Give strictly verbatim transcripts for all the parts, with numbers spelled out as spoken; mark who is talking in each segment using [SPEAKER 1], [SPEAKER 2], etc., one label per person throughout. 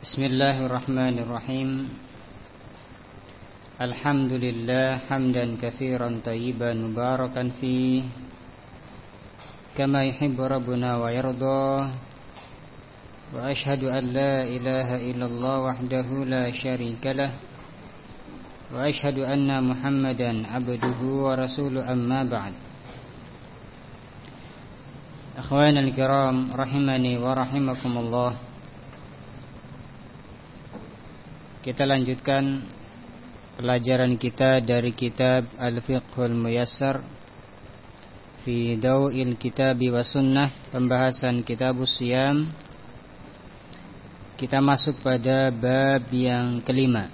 [SPEAKER 1] Bismillahirrahmanirrahim. Alhamdulillah hamdan katsiran thayyiban mubarakan fi kama yuhibbu rabbuna wa yarda. Wa ashhadu an la ilaha illallah wahdahu la syarika lah. Wa ashhadu anna Muhammadan abduhu wa rasuluhu, amma ba'd. Akhwanal kiram rahimani wa rahimakumullah. Kita lanjutkan pelajaran kita dari kitab Al-Fiqhul Muyassar fi Daw'il Kitabi wa Sunnah, pembahasan Kitabus Siyam. Kita masuk pada bab yang kelima.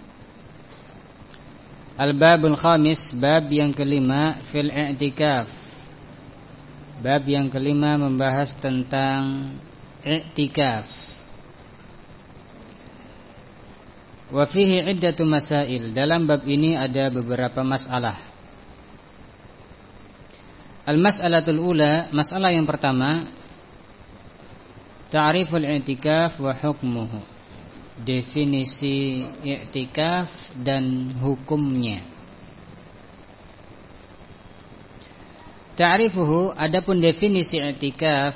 [SPEAKER 1] Al-Babul Khamis, bab yang kelima, fil i'tikaf. Bab yang kelima membahas tentang i'tikaf. Wa fihi iddatu masail. Dalam bab ini ada beberapa masalah. Al-mas'alatul ula, masalah yang pertama, ta'riful i'tikaf wa hukmuhu. Definisi i'tikaf dan hukumnya. Ta'rifuhu, adapun definisi i'tikaf.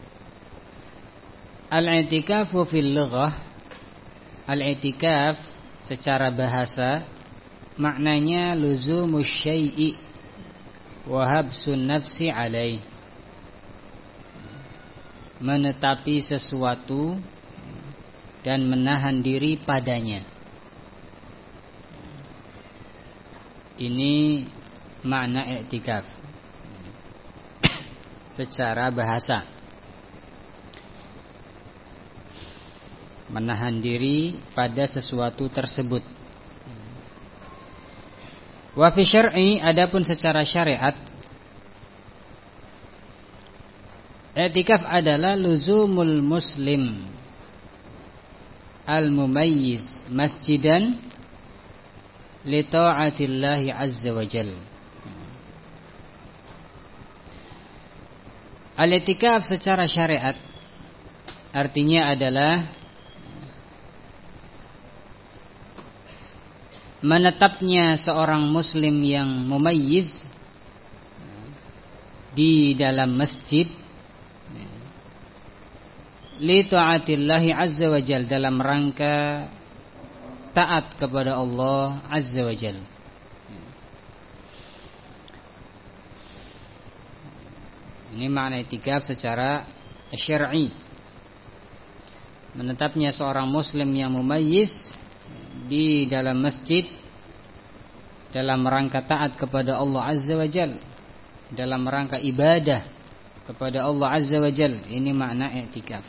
[SPEAKER 1] Al-i'tikafu fil lughah, al-i'tikaf secara bahasa maknanya luzumus syai'i wa habsun nafsi alaih, menetapi sesuatu dan menahan diri padanya. Ini makna i'tikaf secara bahasa, menahan diri pada sesuatu tersebut. Wa fi syar'i, adapun secara syariat, i'tikaf adalah luzumul muslim al-mumayyiz masjidan li ta'atillahi azza wa jalla. Al-i'tikaf secara syariat artinya adalah menetapnya seorang muslim yang mumayyiz di dalam masjid li ta'atillahi azza wa jal, dalam rangka taat kepada Allah azza wa jal. Ini makna i'tikaf secara syar'i, menetapnya seorang muslim yang mumayyiz di dalam masjid dalam rangka taat kepada Allah azza wa jal, dalam rangka ibadah kepada Allah azza wa jal. Ini makna i'tikaf.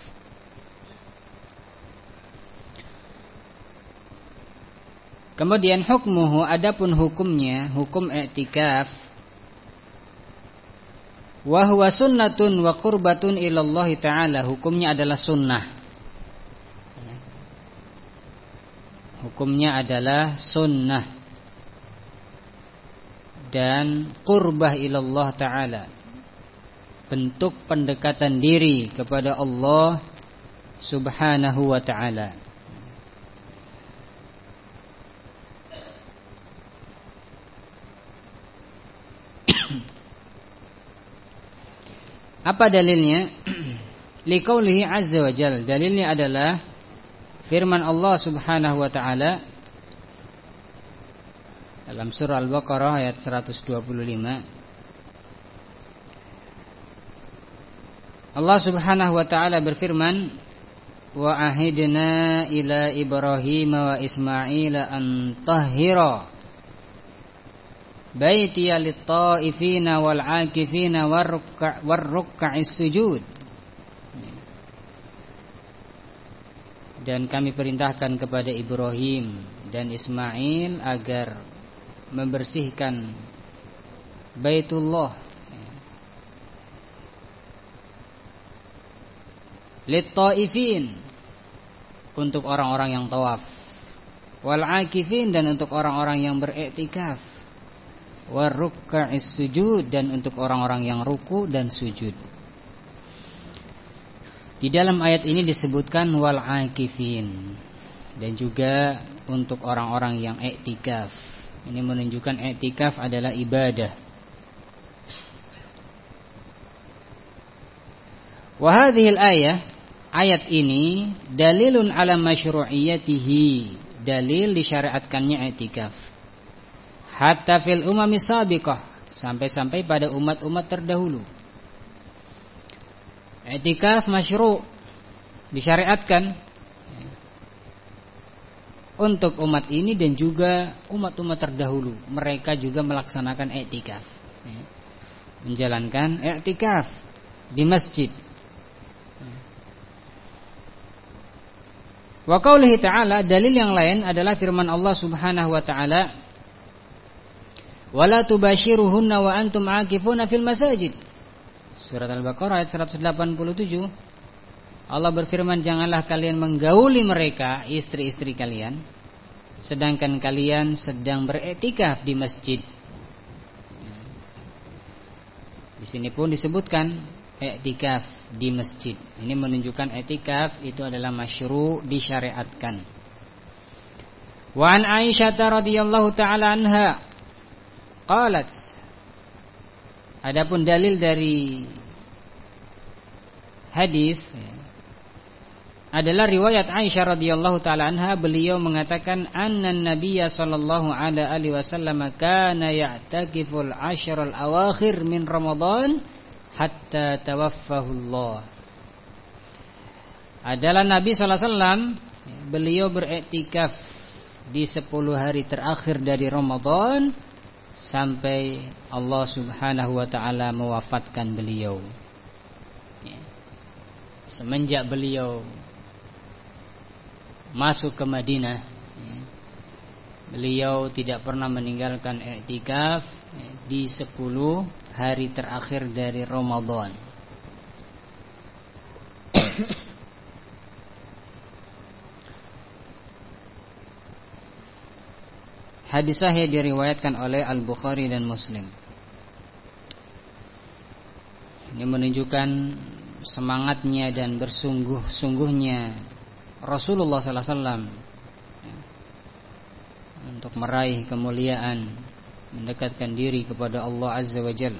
[SPEAKER 1] Kemudian hukmuhu, adapun hukumnya, hukum i'tikaf, wa huwa sunnatun wa qurbatun ilallah ta'ala. Hukumnya adalah sunnah. Hukumnya adalah sunnah dan qurbah ilallah ta'ala, bentuk pendekatan diri kepada Allah subhanahu wa ta'ala. Apa dalilnya? Liqaulihi azza wa jalla, dalilnya adalah firman Allah subhanahu wa ta'ala dalam surah Al-Baqarah ayat seratus dua puluh lima. Allah subhanahu wa ta'ala berfirman, wa ahidna ila Ibrahim wa Ismail an tahhira baitiya lit-ta'ifina wal-'akifina war-ruk'is sujud. Dan kami perintahkan kepada Ibrahim dan Ismail agar membersihkan Baitullah lit-ta'ifin, untuk orang-orang yang tawaf, wal-'akifin, dan untuk orang-orang yang beriktikaf, war-ruk'is sujud, dan untuk orang-orang yang ruku dan sujud. Di dalam ayat ini disebutkan wal akifin, dan juga untuk orang-orang yang i'tikaf. Ini menunjukkan i'tikaf adalah ibadah. Wa hadhil ayah, ayat ini dalilun ala masyru'iyatihi, dalil disyariatkannya i'tikaf. Hatta fil umami sabiqah, sampai-sampai pada umat-umat terdahulu. I'tikaf masyru', disyariatkan untuk umat ini dan juga umat-umat terdahulu. Mereka juga melaksanakan i'tikaf, menjalankan i'tikaf di masjid. Wa qaulihi ta'ala, dalil yang lain adalah firman Allah Subhanahu wa ta'ala, wala tubashiruhunna wa antum aakifuna fil masajid. Surat Al-Baqarah ayat seratus delapan puluh tujuh. Allah berfirman, janganlah kalian menggauli mereka, istri-istri kalian, sedangkan kalian sedang beriktikaf di masjid. Di sini pun disebutkan iktikaf di masjid. Ini menunjukkan iktikaf itu adalah masyru', disyariatkan. Wa an Aisyah radhiyallahu taala anha qalat, adapun dalil dari hadis adalah riwayat Aisyah radhiyallahu taala anha, beliau mengatakan annan nabiyya sallallahu alaihi wasallam kana ya'takiful ashr al-awakhir min Ramadan hatta tawaffahu Allah. Adalah Nabi sallallahu alaihi wasallam, beliau beriktikaf di sepuluh hari terakhir dari Ramadan sampai Allah Subhanahu wa taala mewafatkan beliau. Semenjak beliau masuk ke Madinah, beliau tidak pernah meninggalkan i'tikaf di sepuluh hari terakhir dari Ramadan. Hadis sahih diriwayatkan oleh Al-Bukhari dan Muslim. Ini menunjukkan semangatnya dan bersungguh-sungguhnya Rasulullah sallallahu alaihi wasallam untuk meraih kemuliaan, mendekatkan diri kepada Allah Azza wa Jalla.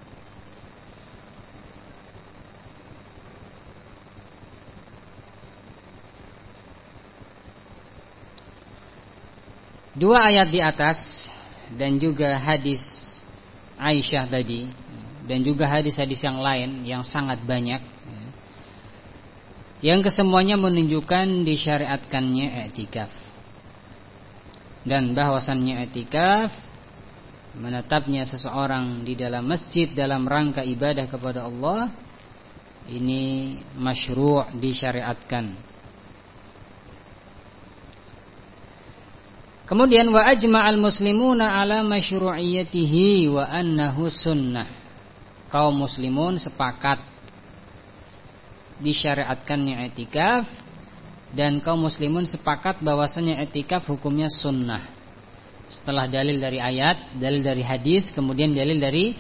[SPEAKER 1] Dua ayat di atas dan juga hadis Aisyah tadi, dan juga hadis-hadis yang lain yang sangat banyak, yang kesemuanya menunjukkan disyariatkannya i'tikaf, dan bahwasannya i'tikaf, menetapnya seseorang di dalam masjid dalam rangka ibadah kepada Allah, ini masyru', disyariatkan. Kemudian wa ajma'al muslimuna ala masyru'iyyatihi wa annahu sunnah. Kaum muslimun sepakat disyariatkannya i'tikaf, dan kaum muslimun sepakat bahwasanya i'tikaf hukumnya sunnah. Setelah dalil dari ayat, dalil dari hadis, kemudian dalil dari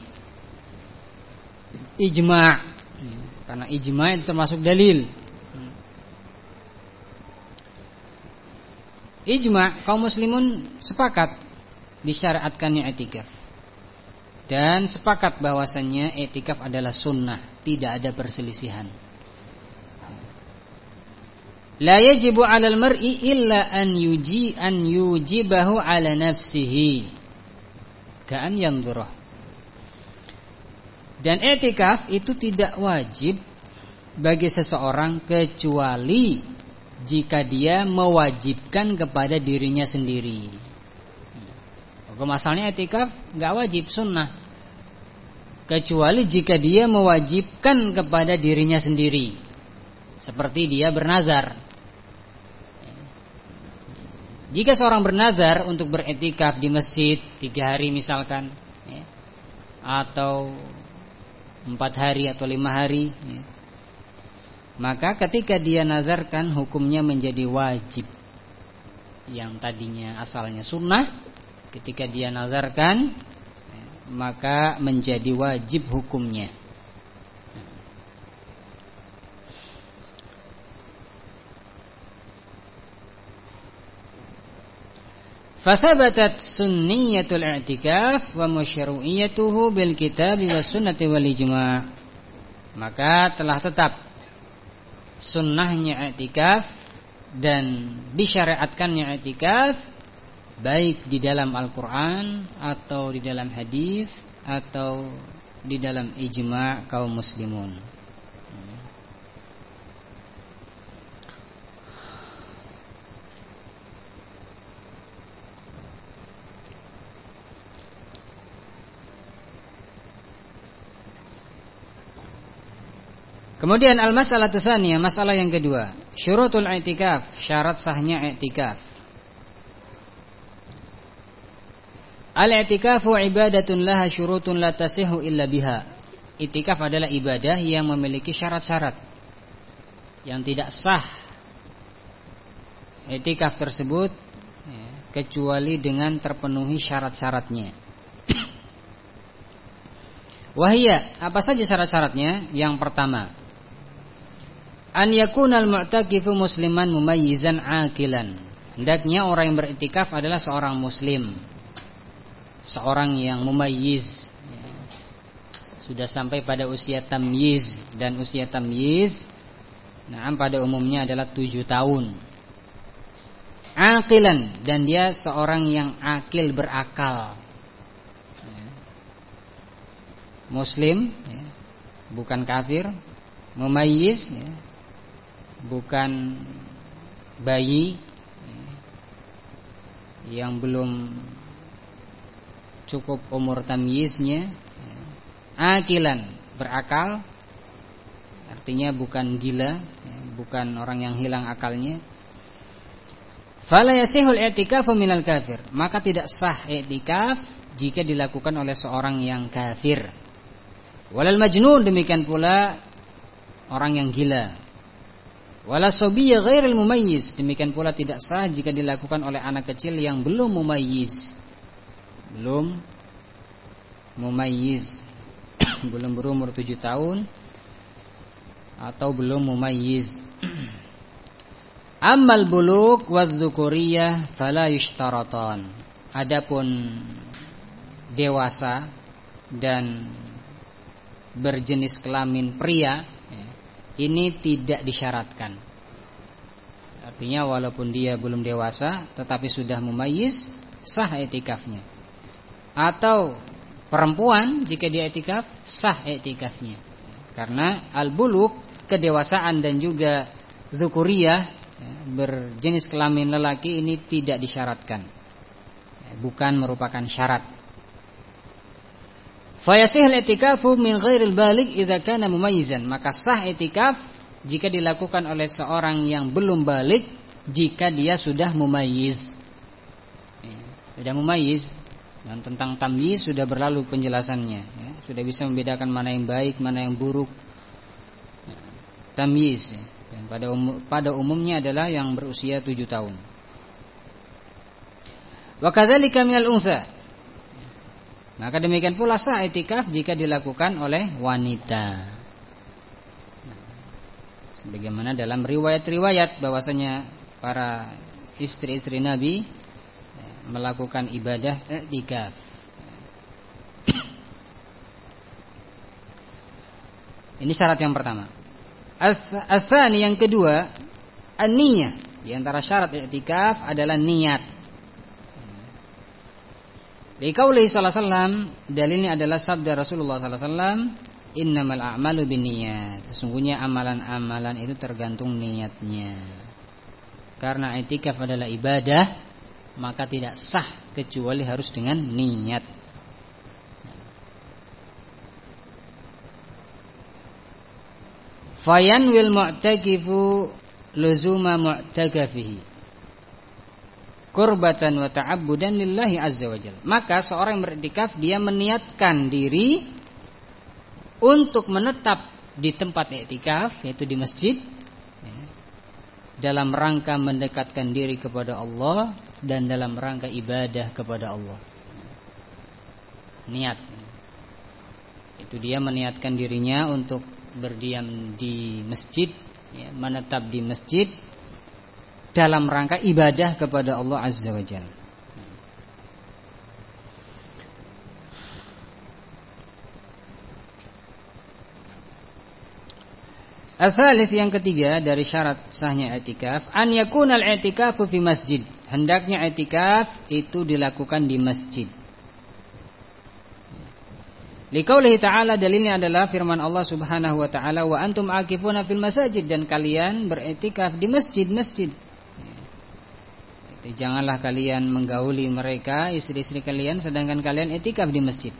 [SPEAKER 1] ijma'. Karena ijma' itu termasuk dalil. Ijma', kaum muslimun sepakat disyariatkannya i'tikaf, dan sepakat bahwasannya i'tikaf adalah sunnah, tidak ada perselisihan. La yajibu 'alal mar'i illa an yuji an yujibahu 'ala nafsihi ka'an yanzurah. Dan i'tikaf itu tidak wajib bagi seseorang kecuali jika dia mewajibkan kepada dirinya sendiri. Hukum asalnya i'tikaf enggak wajib, sunnah, kecuali jika dia mewajibkan kepada dirinya sendiri, seperti dia bernazar. Jika seorang bernazar untuk beriktikaf di masjid tiga hari misalkan, ya, atau empat hari atau lima hari, ya, maka ketika dia nazarkan hukumnya menjadi wajib. Yang tadinya asalnya sunnah, ketika dia nazarkan, ya, maka menjadi wajib hukumnya. Fathabatat sunniyatul i'tikaf wa masyru'iyatuhu bil kitab was sunnati wal ijma'. Maka telah tetap sunnahnya i'tikaf dan disyariatkannya i'tikaf baik di dalam Al-Qur'an atau di dalam hadis atau di dalam ijma' kaum muslimun. Kemudian al-mas'alatu tsaniyah, masalah yang kedua, syurutul i'tikaf, syarat sahnya i'tikaf. Al-i'tikafu ibadatun laha syurutun la tasihu illa biha. I'tikaf adalah ibadah yang memiliki syarat-syarat yang tidak sah i'tikaf tersebut ya, kecuali dengan terpenuhi syarat-syaratnya. Wahia, apa saja syarat-syaratnya? Yang pertama, an yakunal mu'takifu musliman mumayyizan aqilan. Hendaknya orang yang beriktikaf adalah seorang muslim, seorang yang mumayyiz, ya, sudah sampai pada usia tamyiz, dan usia tamyiz nah pada umumnya adalah tujuh tahun. Aqilan, dan dia seorang yang akil, berakal, ya. Muslim, ya, bukan kafir. Mumayyiz, ya, bukan bayi yang belum cukup umur tamyiznya. Akilan, berakal, artinya bukan gila, bukan orang yang hilang akalnya. Fala yasihul i'tikafu minal kafir, maka tidak sah i'tikaf jika dilakukan oleh seorang yang kafir. Walal majnun, demikian pula orang yang gila. Wala sabiyya ghairil mumayyiz, demikian pula tidak sah jika dilakukan oleh anak kecil yang belum mumayyiz. Belum mumayyiz, belum berumur tujuh tahun atau belum mumayyiz. Ammal bulugh wadz-dzukuriyah fala yushtaratan. Adapun dewasa dan berjenis kelamin pria, ini tidak disyaratkan. Artinya walaupun dia belum dewasa tetapi sudah mumayyiz, sah i'tikafnya. Atau perempuan, jika dia i'tikaf, sah i'tikafnya. Karena al-bulugh, kedewasaan, dan juga dzukuriyah, berjenis kelamin lelaki, ini tidak disyaratkan, bukan merupakan syarat. Fayasihul i'tikafu min ghairil baligh idza kana mumayyizan, maka sah i'tikaf jika dilakukan oleh seorang yang belum baligh jika dia sudah mumayyiz. Sudah mumayyiz, dan tentang tamyiz sudah berlalu penjelasannya, ya. Sudah bisa membedakan mana yang baik, mana yang buruk. Tamyiz, ya. Dan pada umum, pada umumnya adalah yang berusia tujuh tahun. Wa kadzalika minal untha, maka demikian pula sah i'tikaf jika dilakukan oleh wanita. Sebagaimana dalam riwayat-riwayat bahwasanya para istri-istri Nabi melakukan ibadah i'tikaf. Ini syarat yang pertama. As-tsani, yang kedua, an-niyah. Di antara syarat i'tikaf adalah niat. Di qauli sallallahu alaihi wasallam, dalilnya adalah sabda Rasulullah sallallahu alaihi wasallam, innamal a'malu binniyat. Sesungguhnya amalan-amalan itu tergantung niatnya. Karena i'tikaf adalah ibadah, maka tidak sah kecuali harus dengan niat. Fayanwil mu'takifu luzuma mu'takafihi qurbatan wa ta'abbudan lillahi azza wa jalla. Maka seorang yang beriktikaf, dia meniatkan diri untuk menetap di tempat iktikaf, yaitu di masjid, dalam rangka mendekatkan diri kepada Allah dan dalam rangka ibadah kepada Allah. Niat, itu dia meniatkan dirinya untuk berdiam di masjid, ya, menetap di masjid dalam rangka ibadah kepada Allah azza wa jalla. Al-thalits, yang ketiga dari syarat sahnya i'tikaf, an yakunal i'tikafu fi masjid. Hendaknya i'tikaf itu dilakukan di masjid. Liqaulihi ta'ala, dalilnya adalah firman Allah Subhanahu wa taala, wa antum aqifuna fil masajid, dan kalian beriktikaf di masjid-masjid. Janganlah kalian menggauli mereka, istri-istri kalian, sedangkan kalian i'tikaf di masjid.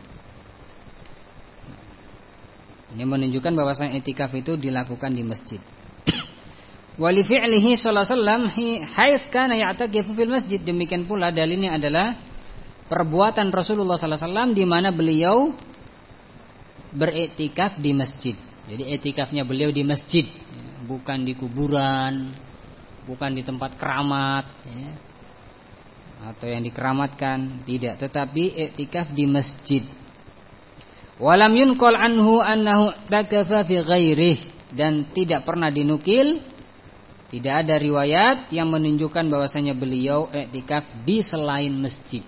[SPEAKER 1] Ini menunjukkan bahwasanya i'tikaf itu dilakukan di masjid. Wa li fi'lihi sallallahu alaihi wasallam haits kana ya'takifu fil masjid. Demikian pula dalilnya adalah perbuatan Rasulullah sallallahu alaihi wasallam di mana beliau beriktikaf di masjid. Jadi i'tikafnya beliau di masjid, bukan di kuburan, bukan di tempat keramat, ya, atau yang dikeramatkan, tidak, tetapi i'tikaf di masjid. Walam yunqal anhu annahu takafa fi ghairihi, dan tidak pernah dinukil, tidak ada riwayat yang menunjukkan bahwasanya beliau i'tikaf di selain masjid.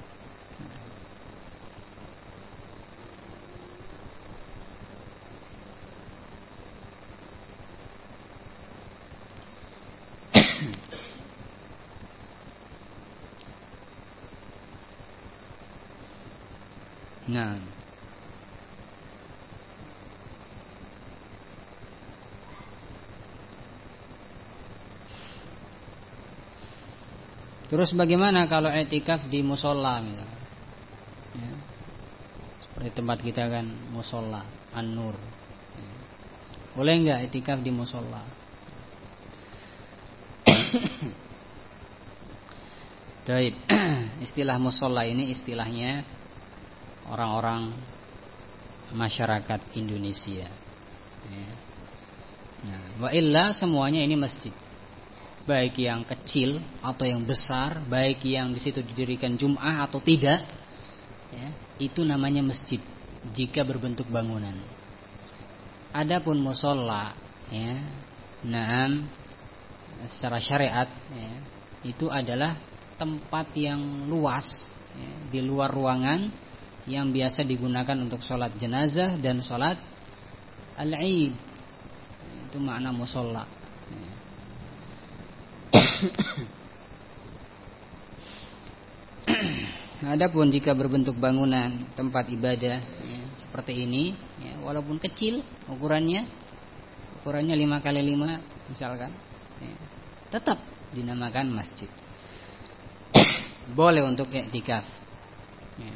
[SPEAKER 1] Nah, terus bagaimana kalau i'tikaf di musola misalnya? Ya. Seperti tempat kita kan musola An-Nur. Ya. Boleh enggak i'tikaf di musola? Baik. Istilah musola ini istilahnya orang-orang masyarakat Indonesia. Ya. Nah, wa illa semuanya ini masjid. Baik yang kecil atau yang besar, baik yang di situ didirikan Jum'ah atau tidak, ya, itu namanya masjid jika berbentuk bangunan. Adapun musola, ya, naam, secara syariat, ya, itu adalah tempat yang luas, ya, di luar ruangan yang biasa digunakan untuk sholat jenazah dan sholat al-Eid. Itu makna musola. Adapun jika berbentuk bangunan tempat ibadah, ya, seperti ini, ya, walaupun kecil ukurannya, ukurannya lima kali lima misalkan, ya, tetap dinamakan masjid. Boleh untuk i'tikaf. Ya.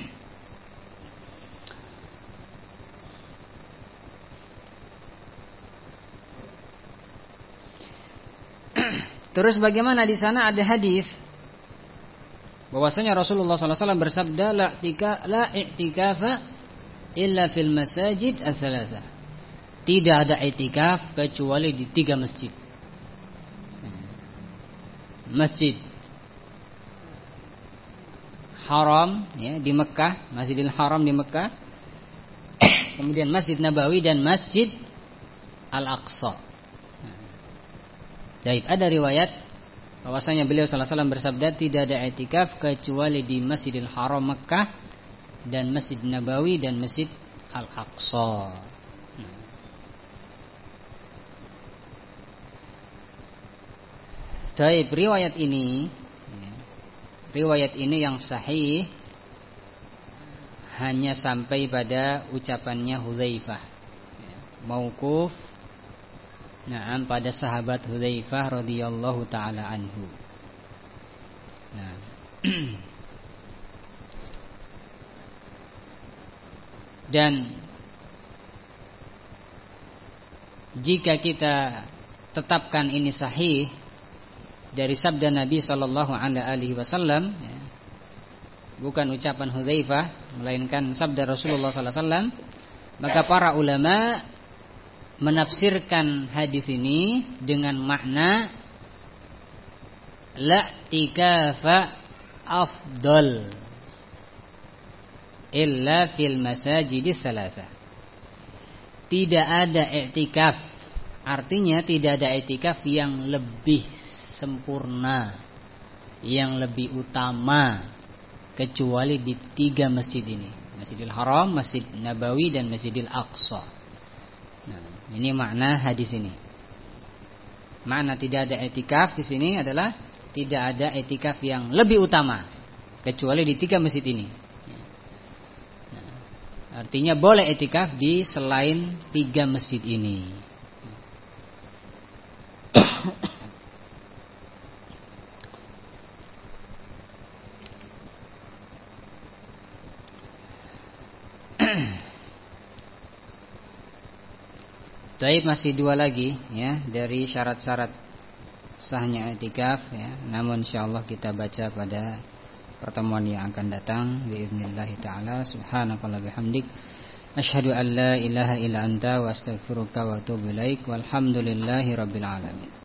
[SPEAKER 1] Terus bagaimana di sana ada hadis bahwasanya Rasulullah sallallahu alaihi wasallam bersabda, la i'tika la i'tikafa illa fil masajid ats-tsalatsa. Tidak ada i'tikaf kecuali di tiga masjid. Masjid Haram, ya, di Mekah, Masjidil Haram di Mekah. Kemudian Masjid Nabawi dan Masjid Al-Aqsa. Baik, ada riwayat bahwasanya beliau sallallahu alaihi wasallam bersabda, tidak ada i'tikaf kecuali di Masjidil Haram Mekah dan Masjid Nabawi dan Masjid Al-Aqsa. Baik, riwayat ini, riwayat ini yang sahih hanya sampai pada ucapannya Hudzaifah, mauquf, nah, pada sahabat Hudzaifah radhiyallahu taala anhu. Nah, dan jika kita tetapkan ini sahih dari sabda Nabi sallallahu alaihi wasallam, ya, bukan ucapan Hudzaifah melainkan sabda Rasulullah sallallahu alaihi wasallam, maka para ulama menafsirkan hadis ini dengan makna la i'tikafa afdal illa fil masajidis tsalatsa. Tidak ada i'tikaf, artinya tidak ada i'tikaf yang lebih sempurna, yang lebih utama kecuali di tiga masjid ini, Masjidil Haram, Masjid Nabawi dan Masjidil Aqsa. Nah, ini makna hadis ini. Makna tidak ada i'tikaf di sini adalah tidak ada i'tikaf yang lebih utama kecuali di tiga masjid ini. Nah, artinya boleh i'tikaf di selain tiga masjid ini. Baik, masih dua lagi ya dari syarat-syarat sahnya i'tikaf ya. Namun insyaallah kita baca pada pertemuan yang akan datang biiznillah taala. Subhanakallah bihamdik asyhadu an la ilaha illa anta wa astaghfiruka wa atubu ilaik. Walhamdulillahirabbil alamin.